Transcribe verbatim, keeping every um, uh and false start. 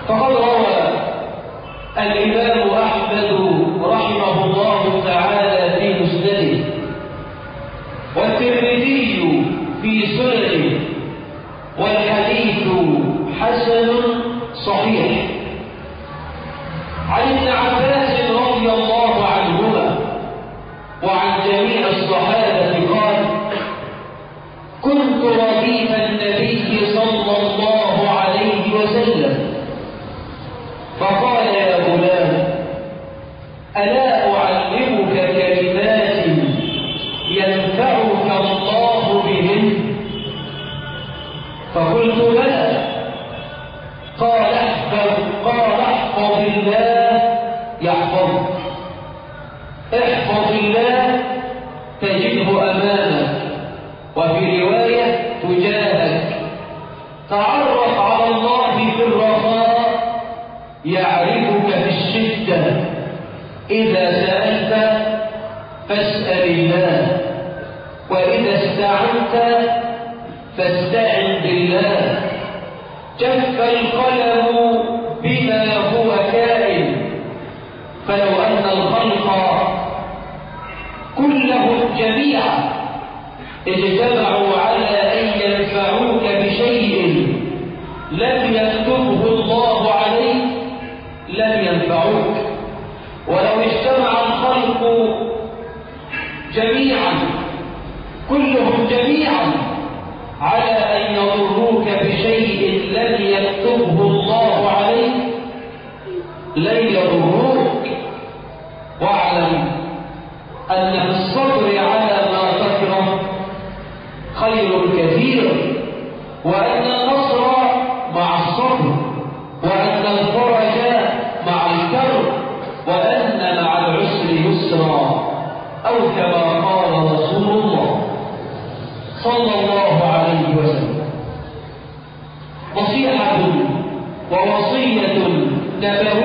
فقد روى الإمام أحمد رحمه الله تعالى في مسنده، والترمذي في سننه، والحديث حسن صحيح، عن ابن عباس رضي الله عنهما وعن جميع الصحابة قال: كنت رديف النبي صلى الله عليه وسلم فقال: يا غلام، ألا أعلمك كلمات ينفعك الله بهن؟ فقلت: بلى. قال: احفظ قال احفظ الله يحفظك، احفظ الله تجده أمامك، وفي رواية تجاهك، تعرف على الله في الرخاء يعرفك في الشدة، إذا سألت فاسأل الله، وإذا استعنت فاستعن بالله. جف القلم بما هو كائن، فلو أن الخلق كلهم جميعا اجتمعوا على أن ينفعوك بشيء لم يكتبه الله عليك لم ينفعوك. ولو اجتمع الخلق جميعا كلهم جميعا على أن يضروك بشيء لم يكتبه الله عليك لن يضروك. واعلم أن في الصبر على ما تكره خير كثير، وأن النصر مع الصبر، وأن الفرج مع الكرب، وأن مع العسر يسرا، أو كما قال رسول الله صلى الله عليه وسلم. نصيحة ووصية نبوية